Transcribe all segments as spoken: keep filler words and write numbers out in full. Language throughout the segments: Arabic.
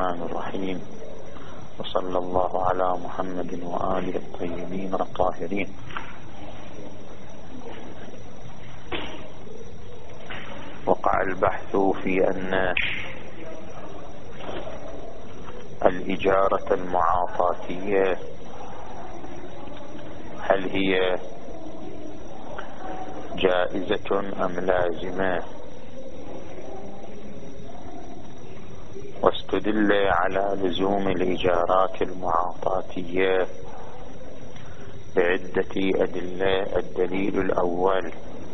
الرحمن الرحيم، وصلى الله على محمد وآله الطيبين الطاهرين. وقع البحث في أن الإجارة المعاطاتية هل هي جائزة أم لازمة، واستدل على لزوم الإجارات المعاطاتية بعدة أدلة. الدليل الأول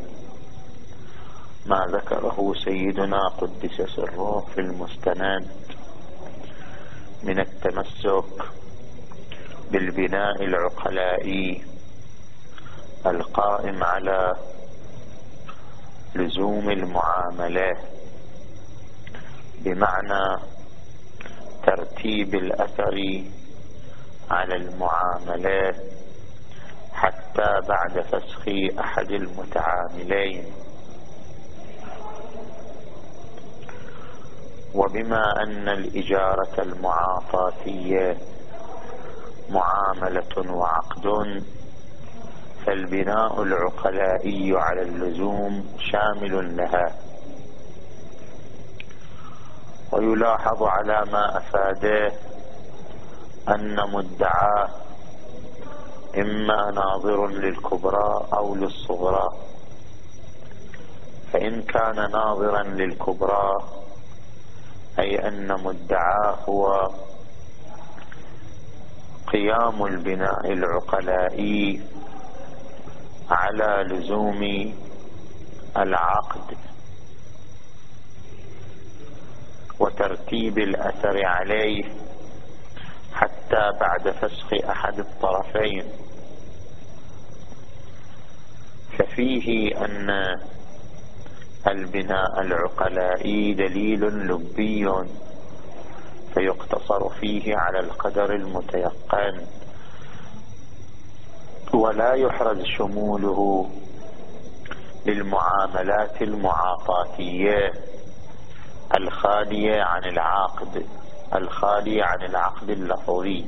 ما ذكره سيدنا قدس سره في المستند من التمسك بالبناء العقلائي القائم على لزوم المعاملة، بمعنى ترتيب الأثر على المعاملة حتى بعد فسخ أحد المتعاملين. وبما أن الإجارة المعاطاتية معاملة وعقد، فالبناء العقلائي على اللزوم شامل لها. ويلاحظ على ما أفاده أن مدعاه إما ناظر للكبرى أو للصغرى، فإن كان ناظرا للكبرى أي أن مدعاه هو قيام البناء العقلائي على لزوم العقد وترتيب الأثر عليه حتى بعد فسخ أحد الطرفين، ففيه أن البناء العقلائي دليل لبي فيقتصر فيه على القدر المتيقن، ولا يحرز شموله للمعاملات المعاطاتية الخالية عن العقد الخالية عن العقد اللفظي.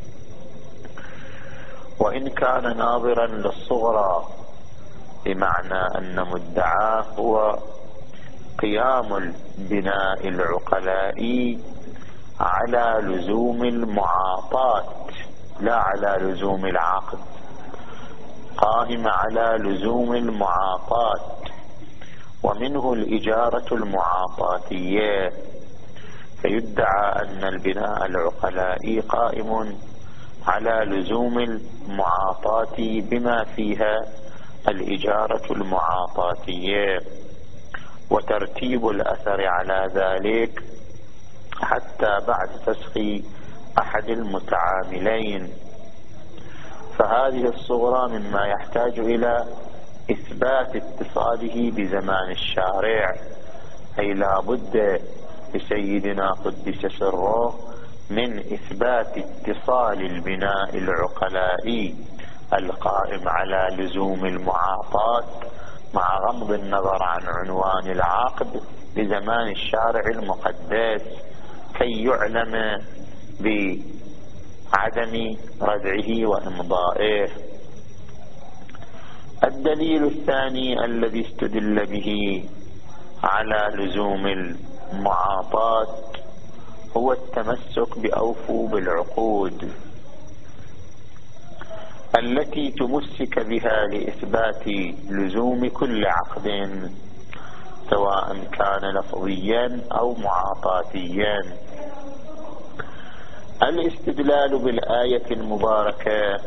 وإن كان ناظرا للصغرى بمعنى أن مدعاه هو قيام البناء العقلائي على لزوم المعاطاة لا على لزوم العقد، قائم على لزوم المعاطاة، ومنه الإجارة المعاطاتية، فيدعى أن البناء العقلائي قائم على لزوم المعاطاة بما فيها الإجارة المعاطاتية وترتيب الأثر على ذلك حتى بعد فسخ أحد المتعاملين. فهذه الصورة مما يحتاج إلى إثبات اتصاله بزمان الشارع، أي لا بد لسيدنا قدس سره من إثبات اتصال البناء العقلائي القائم على لزوم المعاطاة مع غض النظر عن عنوان العقد بزمان الشارع المقدس، كي يعلم بعدم ردعه وإمضائه. الدليل الثاني الذي استدل به على لزوم المعاطاة هو التمسك بأوفوا بالعقود التي تمسك بها لإثبات لزوم كل عقد سواء كان لفظيا أو معاطاتيا. الاستدلال بالآية المباركة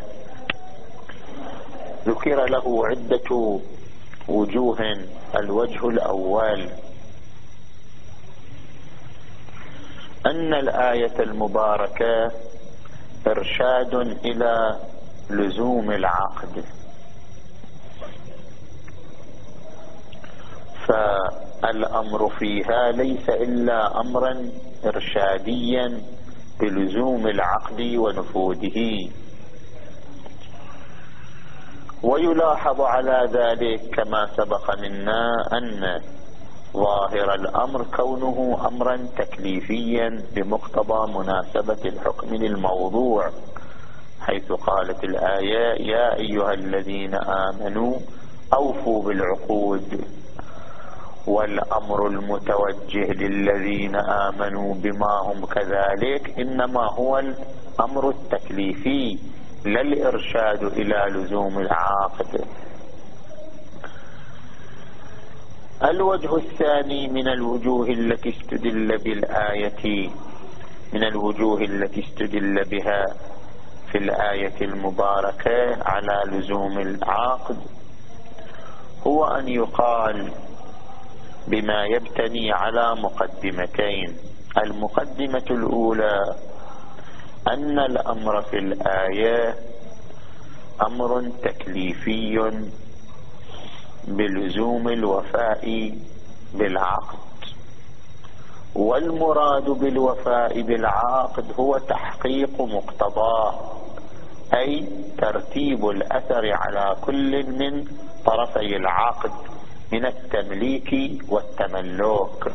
ذكر له عدة وجوه. الوجه الأول أن الآية المباركة إرشاد إلى لزوم العقد، فالأمر فيها ليس إلا أمرا إرشاديا بلزوم العقد ونفوذه. ويلاحظ على ذلك كما سبق منا أن ظاهر الأمر كونه أمرا تكليفيا بمقتضى مناسبة الحكم للموضوع، حيث قالت الآية يا أيها الذين آمنوا أوفوا بالعقود، والأمر المتوجه للذين آمنوا بما هم كذلك إنما هو الأمر التكليفي لا الإرشاد إلى لزوم العاقد. الوجه الثاني من الوجوه التي استدل بالآية من الوجوه التي استدل بها في الآية المباركة على لزوم العقد هو أن يقال بما يبتني على مقدمتين. المقدمة الأولى أن الأمر في الآية أمر تكليفي بلزوم الوفاء بالعقد، والمراد بالوفاء بالعقد هو تحقيق مقتضاه، أي ترتيب الأثر على كل من طرفي العقد من التمليك والتملك.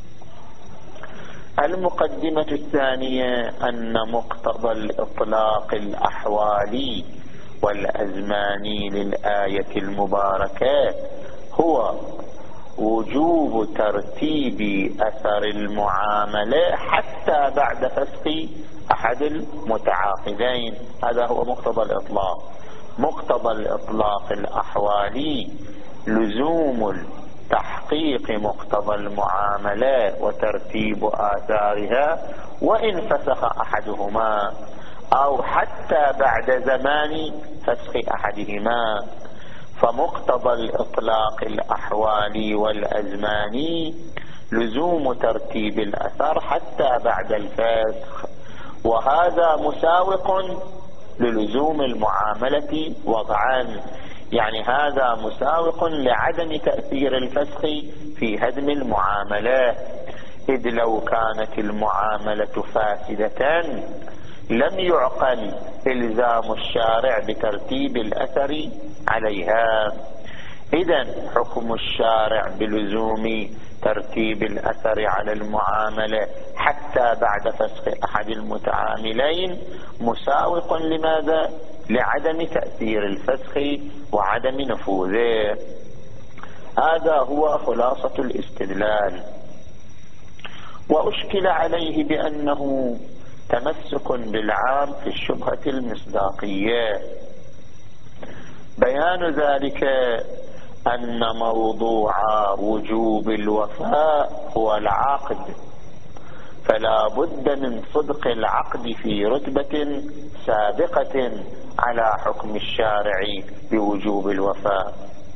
المقدمة الثانية أن مقتضى الإطلاق الأحوالي والأزماني للآية المباركة هو وجوب ترتيب أثر المعاملة حتى بعد فسخ أحد المتعاقدين. هذا هو مقتضى الإطلاق. مقتضى الإطلاق الأحوالي لزوم تحقيق مقتضى المعاملة وترتيب آثارها وإن فسخ أحدهما أو حتى بعد زمان فسخ أحدهما. فمقتضى الإطلاق الأحوالي والأزماني لزوم ترتيب الأثر حتى بعد الفسخ، وهذا مساوق للزوم المعاملة وضعا، يعني هذا مساوق لعدم تأثير الفسخ في هدم المعاملة، إذ لو كانت المعاملة فاسدة لم يعقل إلزام الشارع بترتيب الأثر عليها. إذن حكم الشارع بلزوم ترتيب الأثر على المعاملة حتى بعد فسخ أحد المتعاملين مساوق لماذا؟ لعدم تأثير الفسخ وعدم نفوذه. هذا هو خلاصة الاستدلال. وأشكل عليه بأنه تمسك بالعام في الشبهة المصداقية. بيان ذلك أن موضوع وجوب الوفاء هو العقد، فلا بد من صدق العقد في رتبة سابقة على حكم الشارع بوجوب الوفاء.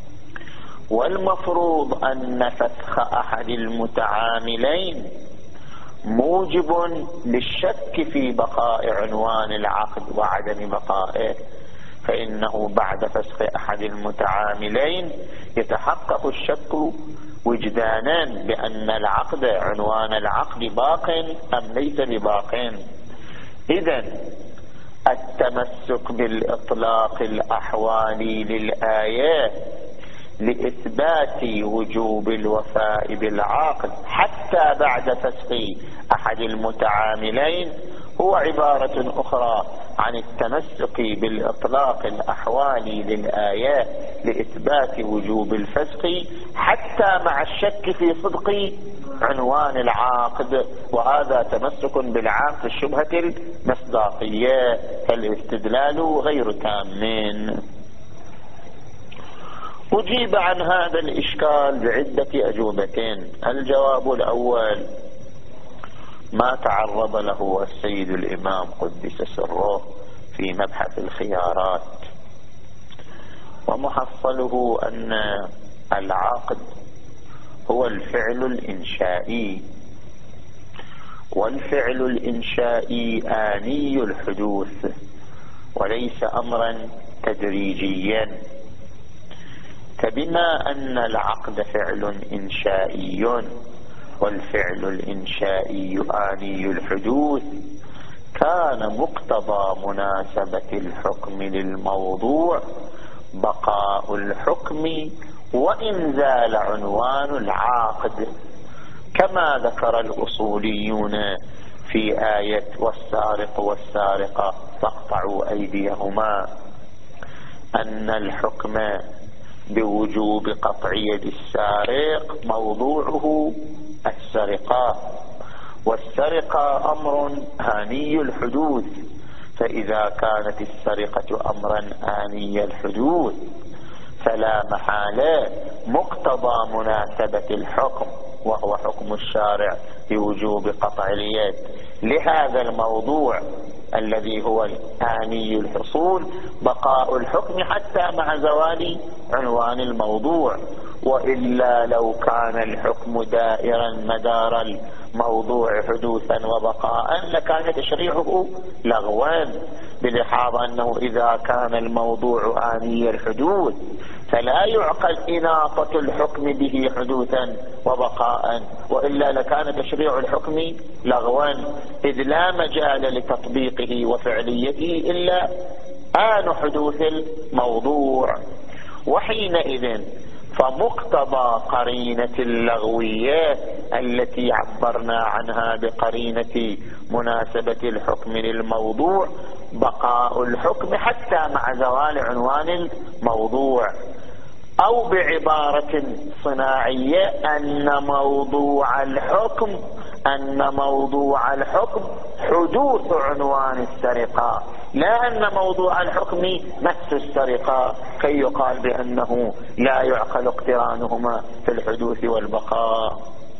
والمفروض أن فسخ أحد المتعاملين موجب للشك في بقاء عنوان العقد وعدم بقائه، فإنه بعد فسخ أحد المتعاملين يتحقق الشك وجدانا بأن العقد عنوان العقد باق أم ليس بباق. إذن التمسك بالإطلاق الأحوالي للآيات لإثبات وجوب الوفاء بالعقد حتى بعد فسخ أحد المتعاملين هو عبارة أخرى عن التمسك بالإطلاق الأحوالي للآيات لإثبات وجوب الفسخ حتى مع الشك في صدق عنوان العقد، وهذا تمسك بالعام في الشبهة المصداقية، فالاستدلال غير تام. أجيب عن هذا الإشكال بعدة أجوبتين. الجواب الأول ما تعرض له السيد الإمام قدس سره في مبحث الخيارات، ومحصله أن العقد هو الفعل الإنشائي، والفعل الإنشائي آني الحدوث وليس أمرا تدريجيا. فبما أن العقد فعل إنشائي والفعل الإنشائي آني الحدوث كان مقتضى مناسبة الحكم للموضوع بقاء الحكم وإن زال عنوان العاقد، كما ذكر الأصوليون في آية والسارق والسارقة فاقطعوا أيديهما أن الحكم بوجوب قطع يد السارق موضوعه السرقة، والسرقة أمر آني الحدوث، فإذا كانت السرقة أمرا آني الحدوث فلا محالة مقتضى مناسبة الحكم وهو حكم الشارع بوجوب قطع اليد لهذا الموضوع الذي هو آني الحصول بقاء الحكم حتى مع زوال عنوان الموضوع. وإلا لو كان الحكم دائرا مدار الموضوع حدوثا وبقاء لكان تشريعه لغوا، بلحاظ أنه إذا كان الموضوع آني الحدوث فلا يعقل إناطة الحكم به حدوثا وبقاء، وإلا لكان تشريع الحكم لغوا، إذ لا مجال لتطبيقه وفعليته إلا آن حدوث الموضوع. وحينئذ فمقتضى قرينة اللغوية التي عبرنا عنها بقرينة مناسبة الحكم للموضوع بقاء الحكم حتى مع زوال عنوان الموضوع، أو بعبارة صناعية أن موضوع الحكم أن موضوع الحكم حدوث عنوان السرقة، لا أن موضوع الحكم مس السرقة كي يقال بأنه لا يعقل اقترانهما في الحدوث والبقاء.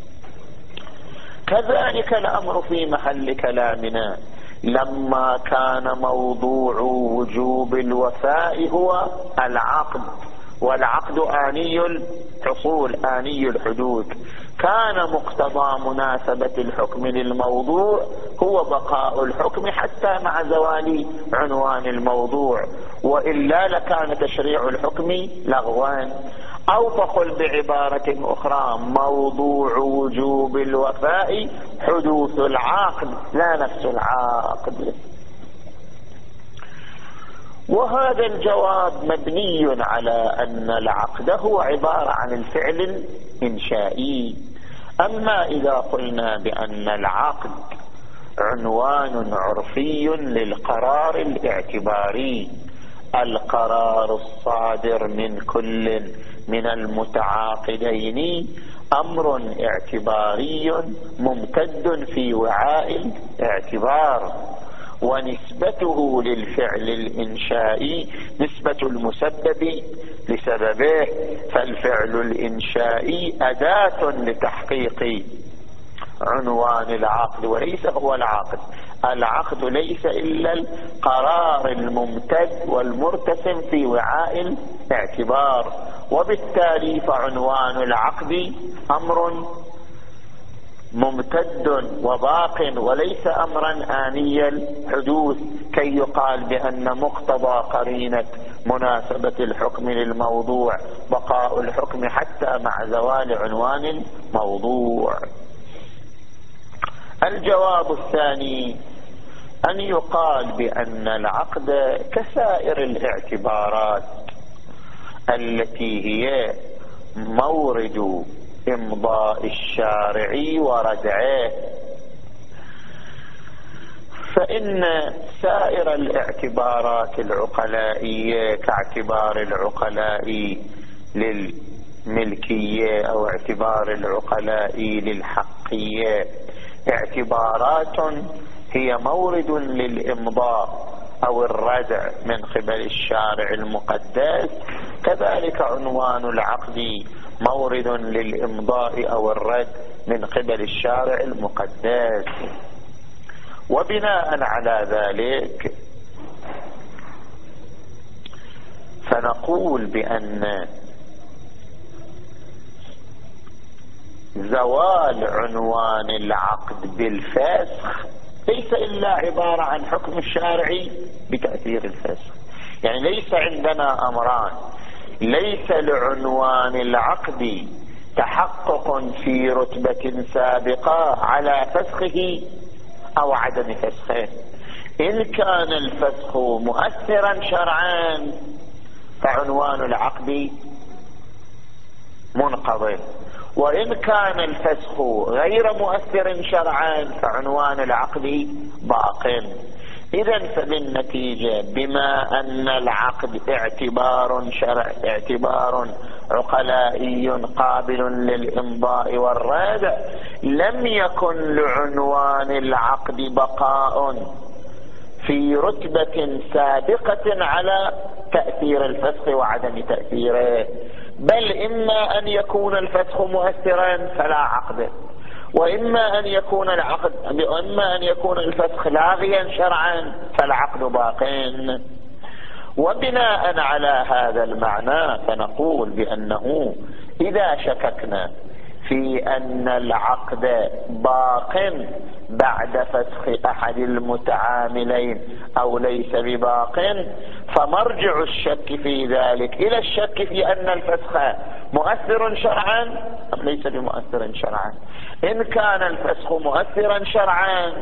كذلك الأمر في محل كلامنا لما كان موضوع وجوب الوفاء هو العقد، والعقد آني الحصول آني الحدوث، كان مقتضى مناسبة الحكم للموضوع هو بقاء الحكم حتى مع زوال عنوان الموضوع، وإلا لكان تشريع الحكم لغوا. أو فقل بعبارة أخرى موضوع وجوب الوفاء حدوث العقد لا نفس العقد. وهذا الجواب مبني على أن العقد هو عبارة عن الفعل الإنشائي. أما إذا قلنا بأن العقد عنوان عرفي للقرار الاعتباري، القرار الصادر من كل من المتعاقدين أمر اعتباري ممتد في وعاء الاعتبار، ونسبته للفعل الإنشائي نسبة المسبب لسببه، فالفعل الإنشائي أداة لتحقيق عنوان العقد وليس هو العقد. العقد ليس إلا القرار الممتد والمرتسم في وعاء الاعتبار، وبالتالي فعنوان العقد أمر ممتد وباق وليس أمرا آني الحدوث كي يقال بأن مقتضى قرينة مناسبة الحكم للموضوع بقاء الحكم حتى مع زوال عنوان الموضوع. الجواب الثاني أن يقال بأن العقد كسائر الاعتبارات التي هي مورد إمضاء الشارع وردعه، فإن سائر الاعتبارات العقلائية كاعتبار العقلاء للملكية أو اعتبار العقلاء للحقية اعتبارات هي مورد للإمضاء أو الردع من قبل الشارع المقدس، كذلك عنوان العقد مورد للإمضاء أو الرد من قبل الشارع المقدس. وبناء على ذلك فنقول بأن زوال عنوان العقد بالفسخ ليس إلا عبارة عن حكم الشارعي بتأثير الفسخ. يعني ليس عندنا أمران، ليس لعنوان العقد تحقق في رتبة سابقة على فسخه أو عدم فسخه. إن كان الفسخ مؤثرا شرعا فعنوان العقد منقض. وإن كان الفسخ غير مؤثر شرعا فعنوان العقد باق. إذا فبالنتيجة بما أن العقد اعتبار شرع اعتبار عقلائي قابل للإمضاء والردع، لم يكن لعنوان العقد بقاء في رتبة سابقة على تأثير الفسخ وعدم تأثيره، بل إما أن يكون الفسخ مؤثرا فلا عقد، وإما أن يكون العقد وإما أن يكون الفسخ لاغيا شرعا فالعقد باق. وبناء على هذا المعنى فنقول بأنه إذا شككنا في أن العقد باق بعد فسخ أحد المتعاملين أو ليس بباق، فمرجع الشك في ذلك إلى الشك في أن الفسخ مؤثر شرعا أم ليس بمؤثر شرعا. إن كان الفسخ مؤثرا شرعا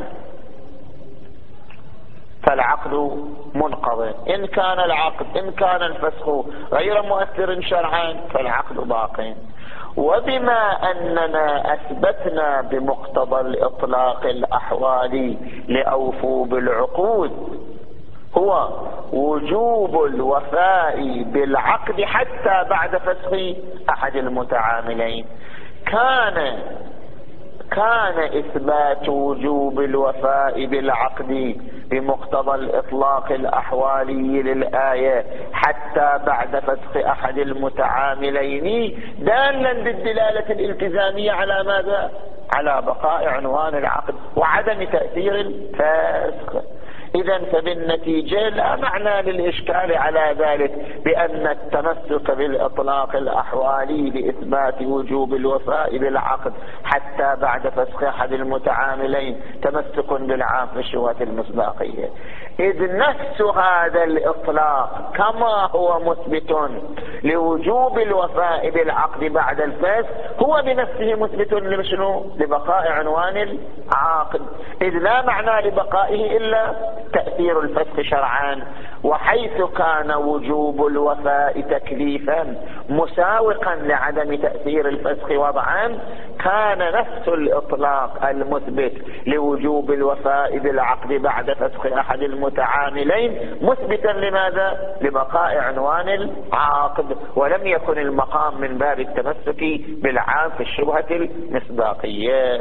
فالعقد منقض، إن كان العقد إن كان الفسخ غير مؤثر شرعا فالعقد باق. وبما أننا أثبتنا بمقتضى الإطلاق الأحوالي لأوفوا بالعقود هو وجوب الوفاء بالعقد حتى بعد فسخ أحد المتعاملين، كان كان إثبات وجوب الوفاء بالعقد بمقتضى الإطلاق الأحوالي للآية حتى بعد فسخ أحد المتعاملين دالا بالدلالة الالتزامية على ماذا؟ على بقاء عنوان العقد وعدم تأثير الفسخ. إذا فبالنتيجة لا معنى للإشكال على ذلك بأن التمسك بالإطلاق الأحوالي لإثبات وجوب الوفاء بالعقد حتى بعد فسخ أحد المتعاملين تمسك بالعام في الشبهة المصداقية، إذ نفس هذا الإطلاق كما هو مثبت لوجوب الوفاء بالعقد بعد الفسخ هو بنفسه مثبت لمشنو؟ لبقاء عنوان العقد، إذ لا معنى لبقائه إلا تأثير الفسخ شرعا. وحيث كان وجوب الوفاء تكليفا مساوقا لعدم تأثير الفسخ وضعا، كان نفس الإطلاق المثبت لوجوب الوفاء بالعقد بعد فسخ أحد المتعاملين مثبتا لماذا؟ لبقاء عنوان العقد، ولم يكن المقام من باب التمسك بالعام في الشبهة المصداقية.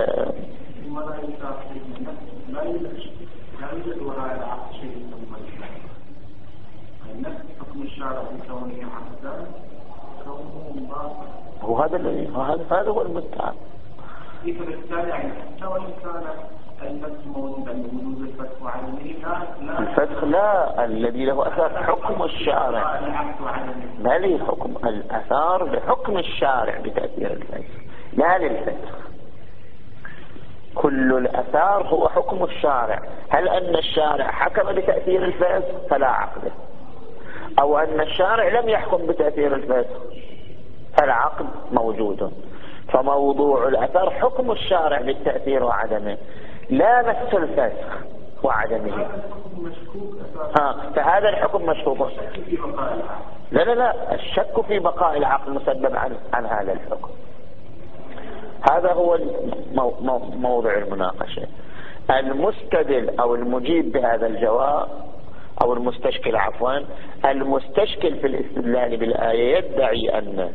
وهذا الذي هذا هو المستعان. الفسخ لا الذي له أثر حكم الشارع، ما لي حكم الأثار بحكم الشارع بتأثير الفسخ لا للفسخ. كل الأثار هو حكم الشارع، هل أن الشارع حكم بتأثير الفسخ فلا عقد، أو أن الشارع لم يحكم بتأثير الفسخ فالعقد موجود. فموضوع الأثر حكم الشارع بالتأثير وعدمه لا مس الفسخ وعدمه. ها فهذا الحكم مشكوك. لا لا لا الشك في بقاء العقد مسبب عن, عن هذا الحكم. هذا هو موضوع المناقشة. المستدل أو المجيب بهذا الجواب أو المستشكل عفوا المستشكل في الاستدلال بالآية يدعي أن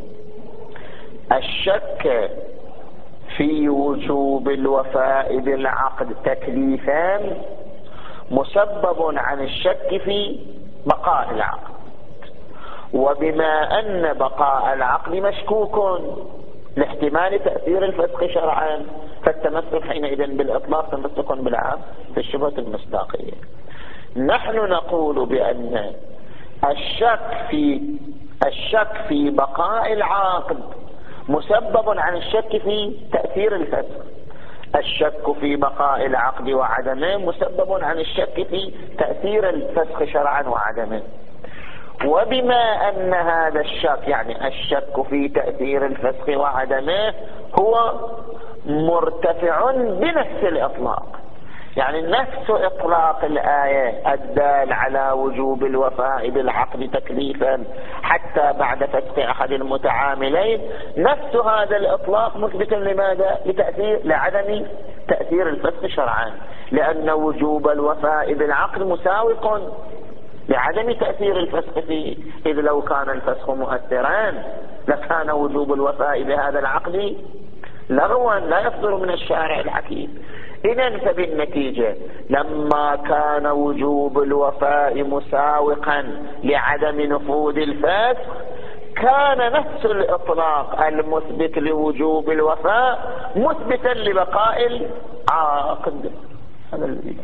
الشك في وجوب الوفاء بالعقد تكليفان مسبب عن الشك في بقاء العقد، وبما أن بقاء العقد مشكوك لاحتمال تأثير الفسخ شرعا فالتمسك حينئذ بالإطلاق تمسك بالعام في الشبهة المصداقية. نحن نقول بأن الشك في الشك في بقاء العقد مسبب عن الشك في تأثير الفسخ. الشك في بقاء العقد وعدمه مسبب عن الشك في تأثير الفسخ شرعا وعدمه. وبما أن هذا الشك يعني الشك في تأثير الفسخ وعدمه هو مرتفع بنفس الإطلاق، يعني نفس إطلاق الآية الدال على وجوب الوفاء بالعقد تكليفا حتى بعد فسخ أحد المتعاملين، نفس هذا الإطلاق مثبتا لماذا؟ لتأثير لعدم تأثير الفسخ شرعا، لأن وجوب الوفاء بالعقد مساوق لعدم تأثير الفسخ فيه، إذ لو كان الفسخ مؤثرا لكان وجوب الوفاء بهذا العقد لغوا لا يصدر من الشارع الحكيم. إذن فبالنتيجة لما كان وجوب الوفاء مساوقا لعدم نفوذ الفسخ، كان نفس الإطلاق المثبت لوجوب الوفاء مثبتا لبقاء العقد. هذا الذي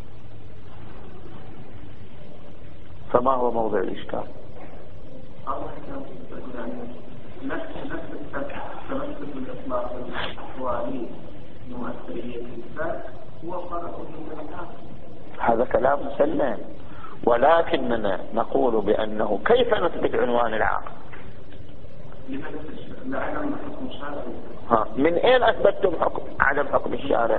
فما هو موضع الإشكال؟ نفس نفس الفتح تمسك بالإطلاق الأحوالي مؤثرية الفات هو فرق من الآخر. هذا كلام مسلم، ولكننا نقول بأنه كيف نثبت عنوان العقد؟ لعدم حكم الشارع. ها من أين أثبتتم حكم عدم حكم الشارع؟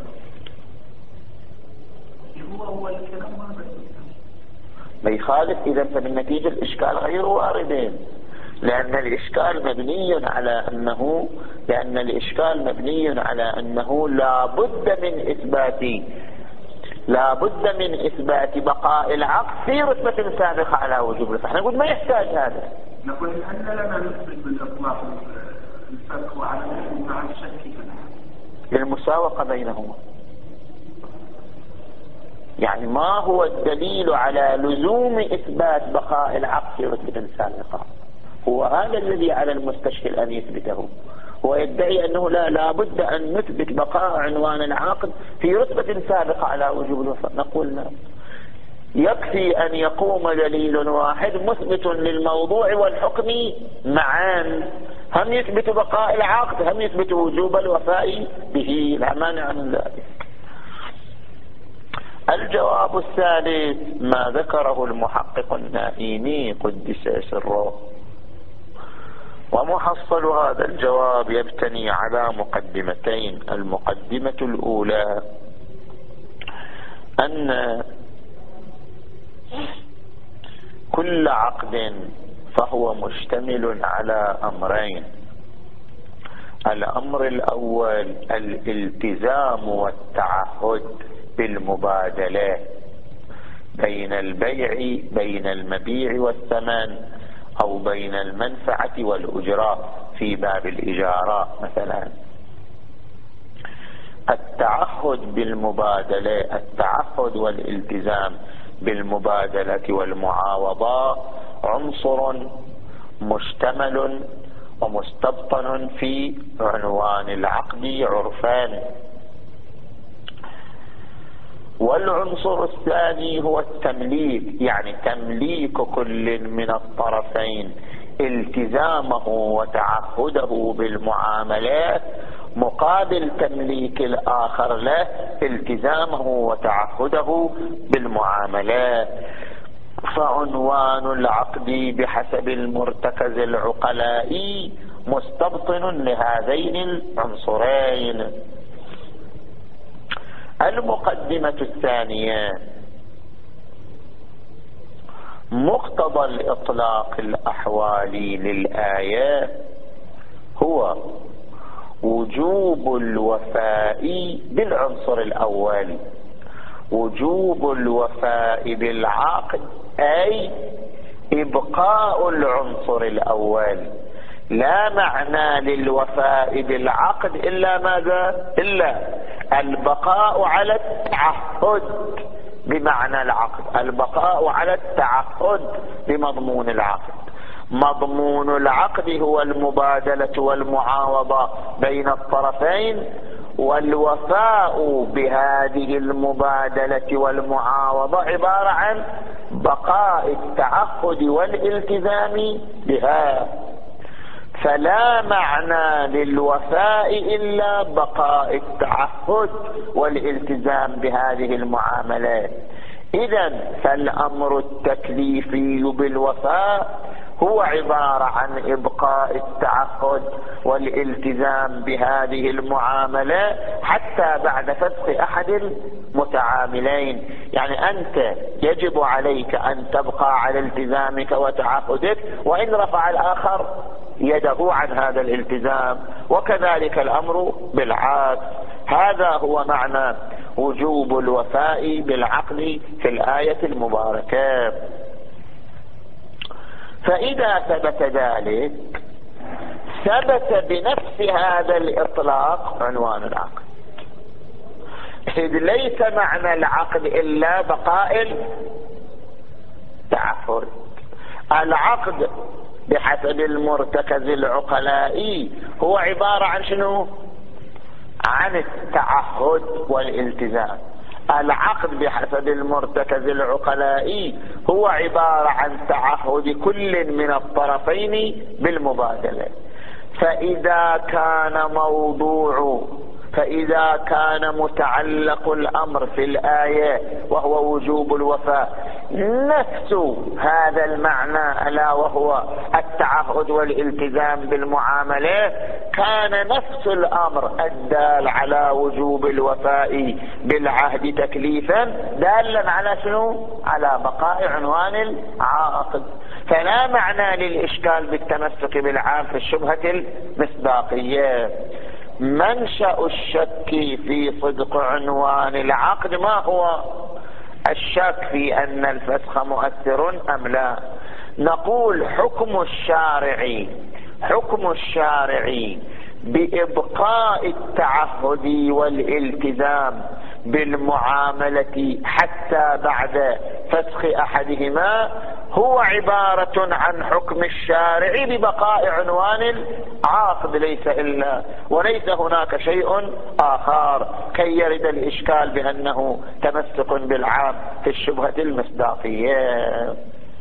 هو هو الكلام ما يخالف. إذا فبالنتيجة الإشكال غير واردين، لأن الإشكال مبني على أنه لأن الإشكال مبني على أنه لا بد من إثبات لا بد من إثبات بقاء العقد في رتبة سابقة على وجوب الفسخ. نقول ما يحتاج هذا. نقول أن لنا نثبت بالإطلاق الفسخ وعلى مع الشك للمساوقة بينهما. يعني ما هو الدليل على لزوم إثبات بقاء العقد في رتبة سابقة؟ هو هذا الذي على المستشكل أن يثبته. هو يدعي أنه لا لابد أن نثبت بقاء عنوان العقد في رتبة سابقة على وجوب الوفاء. نقول لا، يكفي أن يقوم دليل واحد مثبت للموضوع والحكم معا، هم يثبت بقاء العقد هم يثبت وجوب الوفاء به، لا مانع من ذلك. الجواب الثالث ما ذكره المحقق النائيني قدس سره، ومحصل هذا الجواب يبتني على مقدمتين. المقدمة الأولى أن كل عقد فهو مشتمل على أمرين. الأمر الأول الالتزام والتعهد بالمبادلة بين البيع بين المبيع والثمن، أو بين المنفعة والأجرة في باب الإجارة مثلا. التعهد بالمبادلة التعهد والالتزام بالمبادلة والمعاوضة عنصر مشتمل ومستبطن في عنوان العقد عرفان. والعنصر الثاني هو التمليك، يعني تمليك كل من الطرفين التزامه وتعهده بالمعاملات مقابل تمليك الآخر له التزامه وتعهده بالمعاملات. فعنوان العقد بحسب المرتكز العقلائي مستبطن لهذين العنصرين. المقدمة الثانية مقتضى الإطلاق الأحوالي للآية هو وجوب الوفاء بالعنصر الأول، وجوب الوفاء بالعقد أي إبقاء العنصر الأول. لا معنى للوفاء بالعقد إلا ماذا؟ إلا البقاء على التعهد بمعنى العقد، البقاء على التعهد بمضمون العقد. مضمون العقد هو المبادلة والمعاوضة بين الطرفين، والوفاء بهذه المبادلة والمعاوضة عبارة عن بقاء التعهد والالتزام بها. فلا معنى للوفاء إلا بقاء التعهد والالتزام بهذه المعاملات. إذن فالأمر التكليفي بالوفاء هو عبارة عن إبقاء التعهد والالتزام بهذه المعاملة حتى بعد فسخ أحد المتعاملين. يعني أنت يجب عليك أن تبقى على التزامك وتعهدك وإن رفع الآخر يده عن هذا الالتزام، وكذلك الأمر بالعكس. هذا هو معنى وجوب الوفاء بالعقد في الآية المباركة. فإذا ثبت ذلك ثبت بنفس هذا الإطلاق عنوان العقد، إذ ليس معنى العقد إلا بقاء التعهد. العقد بحسب المرتكز العقلائي هو عبارة عن شنو؟ عن التعهد والالتزام. العقد بحسب المرتكز العقلائي هو عبارة عن تعهد كل من الطرفين بالمبادلة. فإذا كان موضوع فإذا كان متعلق الأمر في الآية وهو وجوب الوفاء نفس هذا المعنى ألا وهو التعهد والالتزام بالمعاملة، كان نفس الأمر الدال على وجوب الوفاء بالعهد تكليفا دالا على شنو؟ على بقاء عنوان العقد. فلا معنى للإشكال بالتمسك بالعام في الشبهة المصداقية. منشأ الشك في صدق عنوان العقد ما هو؟ الشك في أن الفسخ مؤثر أم لا. نقول حكم الشارع حكم الشارع بإبقاء التعهد والالتزام بالمعاملة حتى بعد فسخ أحدهما هو عبارة عن حكم الشارع ببقاء عنوان العقد ليس إلا، وليس هناك شيء آخر كي يرد الإشكال بأنه تمسك بالعام في الشبهة المصداقية.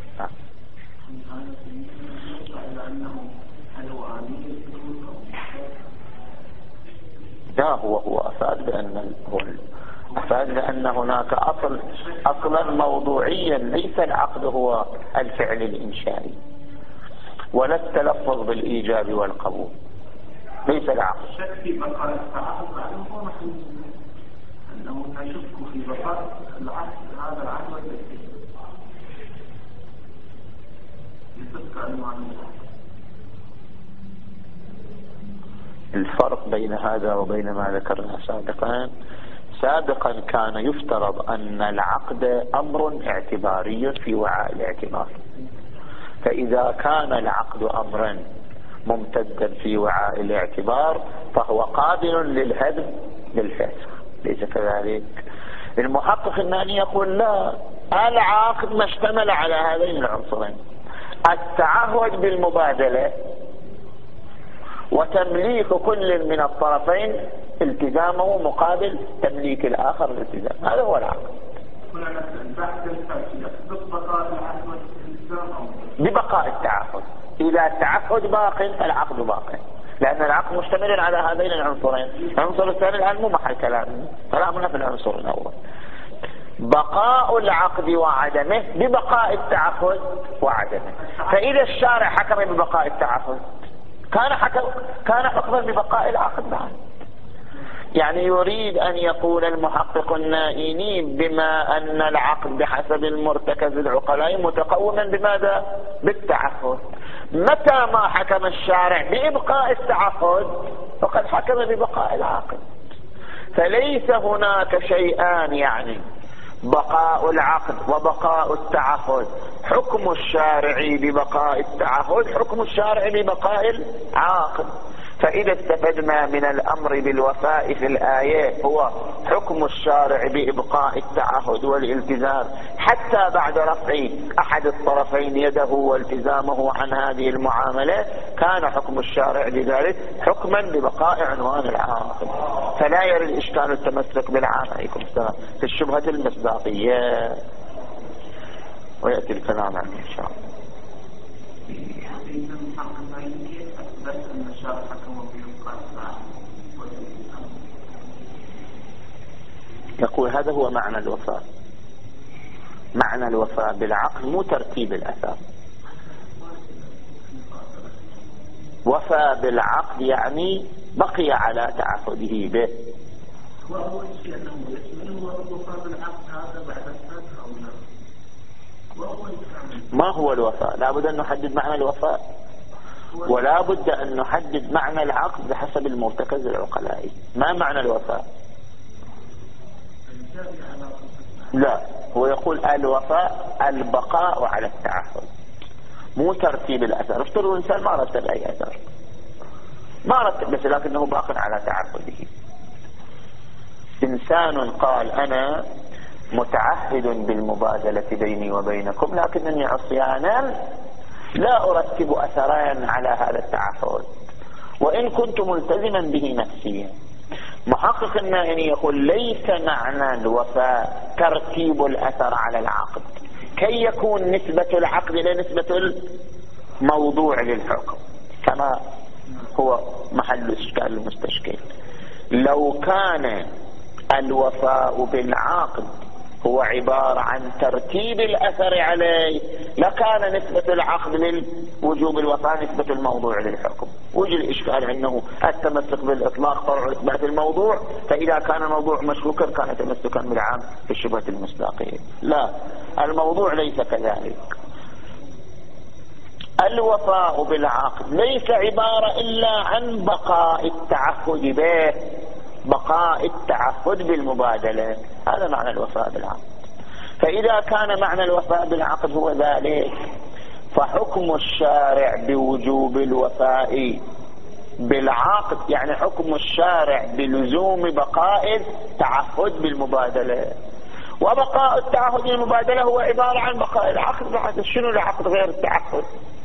لا، هو هو أفاد بأن هو أفاد بأن هناك أصل أصلا موضوعيا ليس العقد هو الفعل الإنشائي ولا التلفظ بالإيجاب والقبول، ليس العقد. الشك في بقاء التعهد هو محل أنه نشك في بقاء العهد هذا العهد والتكليف لصدق عنوان. الفرق بين هذا وبين ما ذكرنا سابقا، سابقا كان يفترض أن العقد أمر اعتباري في وعاء الاعتبار، فإذا كان العقد أمرا ممتدا في وعاء الاعتبار فهو قابل للهدم للفسخ، ليس كذلك؟ المحقق الناني يقول لا، العقد ما اشتمل على هذين العنصرين، التعهد بالمبادلة وتمليك كل من الطرفين التزامه مقابل تمليك الآخر الالتزام، هذا هو العقد. ببقاء التعهد، إذا التعهد باق العقد باق، لأن العقد مشتمل على هذين العنصرين. العنصر الثاني الآن مو محل كلام، كلامنا في العنصر الأول. بقاء العقد وعدمه ببقاء التعهد وعدمه. فإذا الشارع حكم ببقاء التعهد كان حكم كان حكما ببقاء العقد بعد. يعني يريد أن يقول المحقق النائيني بما أن العقد بحسب المرتكز العقلائي متقوما بماذا؟ بالتعهد. متى ما حكم الشارع بإبقاء التعهد فقد حكم ببقاء العقد. فليس هناك شيئان، يعني بقاء العقد وبقاء التعهد، حكم الشارع ببقاء التعهد حكم الشارع ببقاء العقد. فإذا استفدنا من الأمر بالوفاء في الآية هو حكم الشارع بإبقاء التعهد والالتزام حتى بعد رفع أحد الطرفين يده والتزامه عن هذه المعاملة، كان حكم الشارع بذلك حكما ببقاء عنوان العقد. فلا يرى الإشكال التمسك بالعام عليكم السلام في الشبهة المصداقية، ويأتي الكلام عنه إن شاء الله. يقول هذا هو معنى الوفاء. معنى الوفاء بالعقد مو ترتيب الأثار، وفى بالعقد يعني بقي على تعهده به. وهو الشيء أنه يشمله وفى بالعقد هذا بعد الفتح أو لا؟ وهو ما هو الوفاء؟ لا بد أن نحدد معنى الوفاء، ولا بد أن نحدد معنى العقد بحسب المرتكز العقلائي. ما معنى الوفاء؟ لا، هو يقول الوفاء البقاء على التعهد، مو ترتيب الأثر. افترضوا الإنسان ما رتب أي أثر، ما رتب بس لكنه باق على تعهده. إنسان قال أنا متعهد بالمبادلة بيني وبينكم لكنني عصيانا لا أرتب أثرا على هذا التعهد وإن كنت ملتزما به نفسيا. محقق النائني يقول ليس معنى الوفاء ترتيب الأثر على العقد كي يكون نسبة العقد لنسبة الموضوع للحكم كما هو محل الإشكال المستشكل. لو كان الوفاء بالعقد هو عبارة عن ترتيب الأثر عليه لكان نسبة العقد للوجوب الوفاء نسبة الموضوع للحكم. وجه الإشكال أنه التمسك بالإطلاق فرع إثبات الموضوع، فإذا كان الموضوع مشروكا كان تمسكا بالعام في الشبهة المصداقية. لا، الموضوع ليس كذلك. الوفاء بالعقد ليس عبارة إلا عن بقاء التعهد به، بقاء التعهد بالمبادلة، هذا معنى الوفاء بالعقد. فإذا كان معنى الوفاء بالعقد هو ذلك فحكم الشارع بوجوب الوفاء بالعقد يعني حكم الشارع بلزوم بقاء التعهد بالمبادلة، وبقاء التعهد بالمبادلة هو عبارة عن بقاء العقد. بعد شنو العقد غير التعهد؟